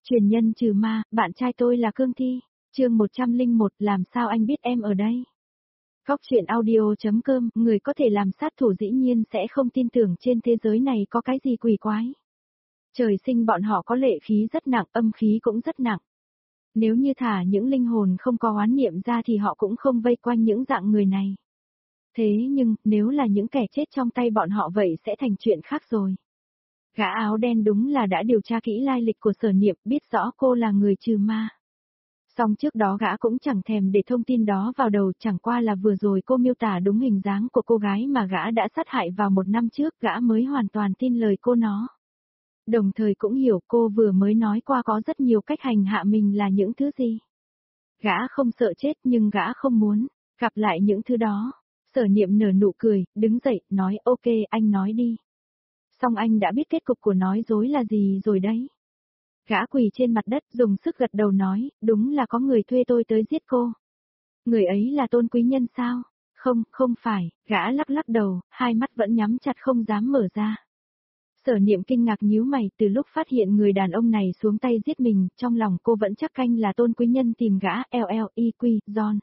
Truyền nhân trừ ma, bạn trai tôi là Cương Thi. Chương 101, làm sao anh biết em ở đây? Góc truyện audio.com, người có thể làm sát thủ dĩ nhiên sẽ không tin tưởng trên thế giới này có cái gì quỷ quái. Trời sinh bọn họ có lệ khí rất nặng, âm khí cũng rất nặng. Nếu như thả những linh hồn không có oán niệm ra thì họ cũng không vây quanh những dạng người này. Thế nhưng, nếu là những kẻ chết trong tay bọn họ vậy sẽ thành chuyện khác rồi. Gã áo đen đúng là đã điều tra kỹ lai lịch của Sở Niệm, biết rõ cô là người trừ ma. Song trước đó gã cũng chẳng thèm để thông tin đó vào đầu, chẳng qua là vừa rồi cô miêu tả đúng hình dáng của cô gái mà gã đã sát hại vào 1 năm trước, gã mới hoàn toàn tin lời cô nó. Đồng thời cũng hiểu cô vừa mới nói qua có rất nhiều cách hành hạ mình là những thứ gì. Gã không sợ chết nhưng gã không muốn gặp lại những thứ đó. Sở Niệm nở nụ cười, đứng dậy, nói ok anh nói đi. Song anh đã biết kết cục của nói dối là gì rồi đấy. Gã quỳ trên mặt đất dùng sức gật đầu nói, đúng là có người thuê tôi tới giết cô. Người ấy là Tôn Quý Nhân sao? Không, không phải, gã lắc lắc đầu, hai mắt vẫn nhắm chặt không dám mở ra. Sở Niệm kinh ngạc nhíu mày, từ lúc phát hiện người đàn ông này xuống tay giết mình, trong lòng cô vẫn chắc canh là Tôn Quý Nhân tìm gã, LLEQ, John.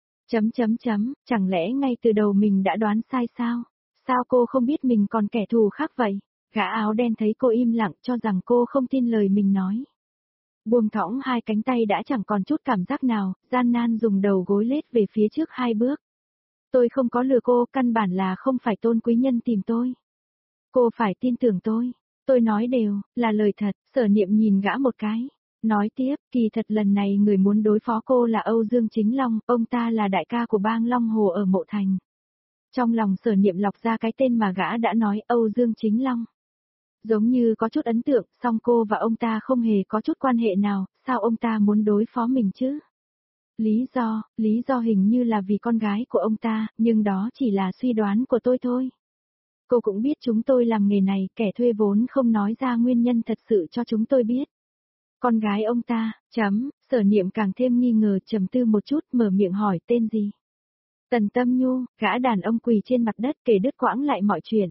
Chẳng lẽ ngay từ đầu mình đã đoán sai sao? Sao cô không biết mình còn kẻ thù khác vậy? Gã áo đen thấy cô im lặng cho rằng cô không tin lời mình nói. Buông thõng hai cánh tay đã chẳng còn chút cảm giác nào, gian nan dùng đầu gối lết về phía trước 2 bước. Tôi không có lừa cô, căn bản là không phải Tôn Quý Nhân tìm tôi. Cô phải tin tưởng tôi nói đều, là lời thật. Sở Niệm nhìn gã một cái. Nói tiếp, kỳ thật lần này người muốn đối phó cô là Âu Dương Chính Long, ông ta là đại ca của bang Long Hồ ở Mộ Thành. Trong lòng Sở Niệm lọc ra cái tên mà gã đã nói, Âu Dương Chính Long. Giống như có chút ấn tượng, song cô và ông ta không hề có chút quan hệ nào, sao ông ta muốn đối phó mình chứ? Lý do hình như là vì con gái của ông ta, nhưng đó chỉ là suy đoán của tôi thôi. Cô cũng biết chúng tôi làm nghề này, kẻ thuê vốn không nói ra nguyên nhân thật sự cho chúng tôi biết. Con gái ông ta, Sở Niệm càng thêm nghi ngờ, trầm tư một chút, mở miệng hỏi tên gì. Tần Tâm Nhu, gã đàn ông quỳ trên mặt đất kể đứt quãng lại mọi chuyện.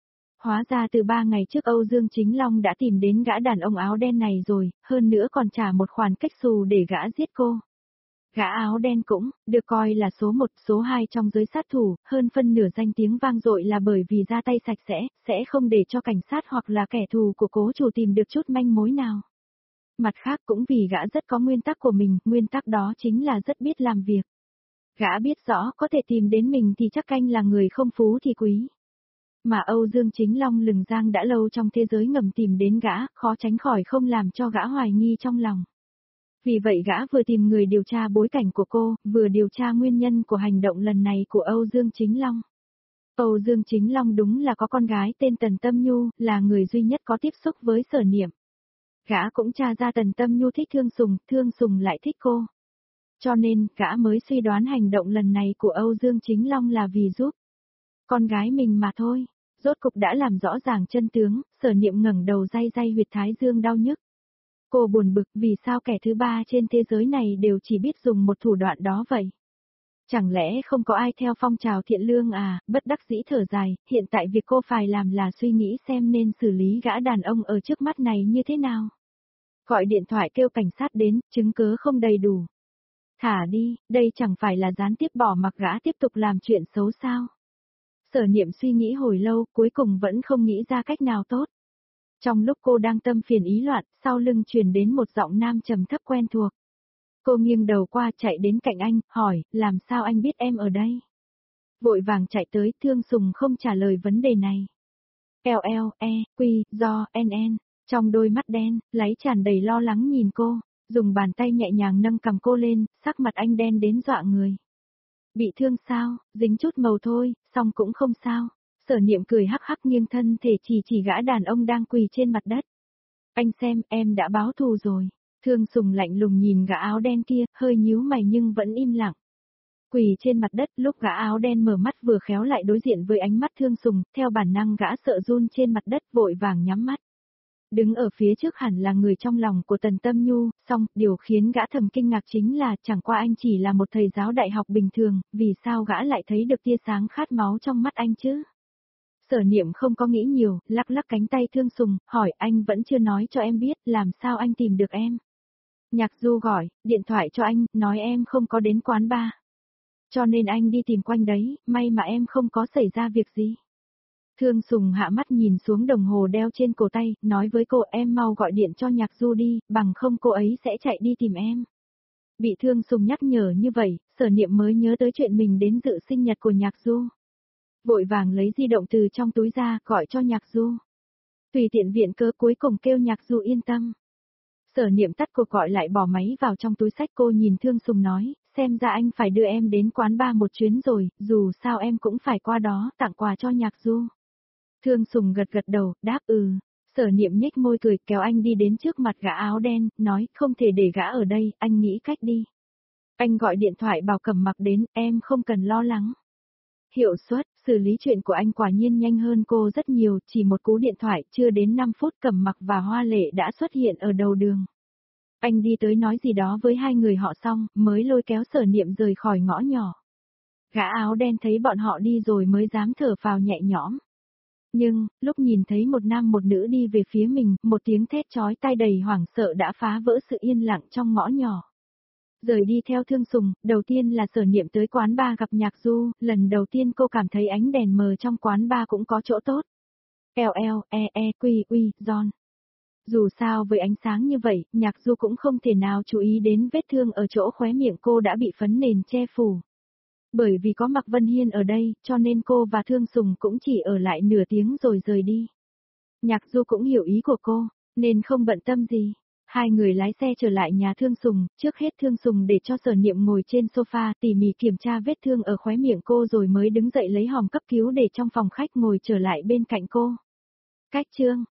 Hóa ra từ 3 ngày trước Âu Dương Chính Long đã tìm đến gã đàn ông áo đen này rồi, hơn nữa còn trả một khoản cách xù để gã giết cô. Gã áo đen cũng, được coi là số 1, số 2 trong giới sát thủ, hơn phân nửa danh tiếng vang dội là bởi vì ra tay sạch sẽ không để cho cảnh sát hoặc là kẻ thù của cố chủ tìm được chút manh mối nào. Mặt khác cũng vì gã rất có nguyên tắc của mình, nguyên tắc đó chính là rất biết làm việc. Gã biết rõ có thể tìm đến mình thì chắc canh là người không phú thì quý. Mà Âu Dương Chính Long lừng giang đã lâu trong thế giới ngầm tìm đến gã, khó tránh khỏi không làm cho gã hoài nghi trong lòng. Vì vậy gã vừa tìm người điều tra bối cảnh của cô, vừa điều tra nguyên nhân của hành động lần này của Âu Dương Chính Long. Âu Dương Chính Long đúng là có con gái tên Tần Tâm Nhu, là người duy nhất có tiếp xúc với Sở Niệm. Gã cũng tra ra Tần Tâm Nhu thích Thương Sùng lại thích cô. Cho nên, gã mới suy đoán hành động lần này của Âu Dương Chính Long là vì giúp con gái mình mà thôi. Rốt cục đã làm rõ ràng chân tướng, Sở Niệm ngẩng đầu day huyệt thái dương đau nhức. Cô buồn bực vì sao kẻ thứ ba trên thế giới này đều chỉ biết dùng một thủ đoạn đó vậy. Chẳng lẽ không có ai theo phong trào thiện lương à, bất đắc dĩ thở dài, hiện tại việc cô phải làm là suy nghĩ xem nên xử lý gã đàn ông ở trước mắt này như thế nào. Gọi điện thoại kêu cảnh sát đến, chứng cứ không đầy đủ. Thả đi, đây chẳng phải là gián tiếp bỏ mặc gã tiếp tục làm chuyện xấu sao. Sở Niệm suy nghĩ hồi lâu, cuối cùng vẫn không nghĩ ra cách nào tốt. Trong lúc cô đang tâm phiền ý loạn, sau lưng truyền đến một giọng nam trầm thấp quen thuộc. Cô nghiêng đầu qua chạy đến cạnh anh, hỏi, làm sao anh biết em ở đây? Vội vàng chạy tới, Thương Sùng không trả lời vấn đề này. LLEQ, trong đôi mắt đen, láy tràn đầy lo lắng nhìn cô, dùng bàn tay nhẹ nhàng nâng cầm cô lên, sắc mặt anh đen đến dọa người. Bị thương sao, dính chút màu thôi, xong cũng không sao. Sở Niệm cười hắc hắc nghiêng thân thể chỉ gã đàn ông đang quỳ trên mặt đất. Anh xem, em đã báo thù rồi. Thương Sùng lạnh lùng nhìn gã áo đen kia, hơi nhíu mày nhưng vẫn im lặng. Quỳ trên mặt đất, lúc gã áo đen mở mắt vừa khéo lại đối diện với ánh mắt Thương Sùng, theo bản năng gã sợ run trên mặt đất vội vàng nhắm mắt. Đứng ở phía trước hẳn là người trong lòng của Tần Tâm Nhu, song, điều khiến gã thầm kinh ngạc chính là chẳng qua anh chỉ là một thầy giáo đại học bình thường, vì sao gã lại thấy được tia sáng khát máu trong mắt anh chứ? Sở Niệm không có nghĩ nhiều, lắc lắc cánh tay Thương Sùng, hỏi anh vẫn chưa nói cho em biết, làm sao anh tìm được em. Nhạc Du gọi, điện thoại cho anh, nói em không có đến quán bar. Cho nên anh đi tìm quanh đấy, may mà em không có xảy ra việc gì. Thương Sùng hạ mắt nhìn xuống đồng hồ đeo trên cổ tay, nói với cô em mau gọi điện cho Nhạc Du đi, bằng không cô ấy sẽ chạy đi tìm em. Bị Thương Sùng nhắc nhở như vậy, Sở Niệm mới nhớ tới chuyện mình đến dự sinh nhật của Nhạc Du. Vội vàng lấy di động từ trong túi ra, gọi cho Nhạc Du. Tùy tiện viện cớ cuối cùng kêu Nhạc Du yên tâm. Sở Niệm tắt cuộc gọi lại bỏ máy vào trong túi sách, cô nhìn Thương Sùng nói, xem ra anh phải đưa em đến quán bar một chuyến rồi, dù sao em cũng phải qua đó, tặng quà cho Nhạc Du. Thương Sùng gật gật đầu, đáp ừ. Sở Niệm nhếch môi cười, kéo anh đi đến trước mặt gã áo đen, nói, không thể để gã ở đây, anh nghĩ cách đi. Anh gọi điện thoại bảo Cẩm Mặc đến, em không cần lo lắng. Hiệu suất, xử lý chuyện của anh quả nhiên nhanh hơn cô rất nhiều, chỉ một cú điện thoại, chưa đến 5 phút Cẩm Mặc và Hoa Lệ đã xuất hiện ở đầu đường. Anh đi tới nói gì đó với hai người họ xong, mới lôi kéo Sở Niệm rời khỏi ngõ nhỏ. Gã áo đen thấy bọn họ đi rồi mới dám thở phào nhẹ nhõm. Nhưng, lúc nhìn thấy một nam một nữ đi về phía mình, một tiếng thét chói tai đầy hoảng sợ đã phá vỡ sự yên lặng trong ngõ nhỏ. Rời đi theo Thương Sùng, đầu tiên là Sở Niệm tới quán bar gặp Nhạc Du, lần đầu tiên cô cảm thấy ánh đèn mờ trong quán bar cũng có chỗ tốt. John. Dù sao với ánh sáng như vậy, Nhạc Du cũng không thể nào chú ý đến vết thương ở chỗ khóe miệng cô đã bị phấn nền che phủ. Bởi vì có Mạc Vân Hiên ở đây, cho nên cô và Thương Sùng cũng chỉ ở lại nửa tiếng rồi rời đi. Nhạc Du cũng hiểu ý của cô, nên không bận tâm gì. Hai người lái xe trở lại nhà Thương Sùng, trước hết Thương Sùng để cho Sở Niệm ngồi trên sofa tỉ mỉ kiểm tra vết thương ở khóe miệng cô rồi mới đứng dậy lấy hòm cấp cứu để trong phòng khách ngồi trở lại bên cạnh cô. Cách chương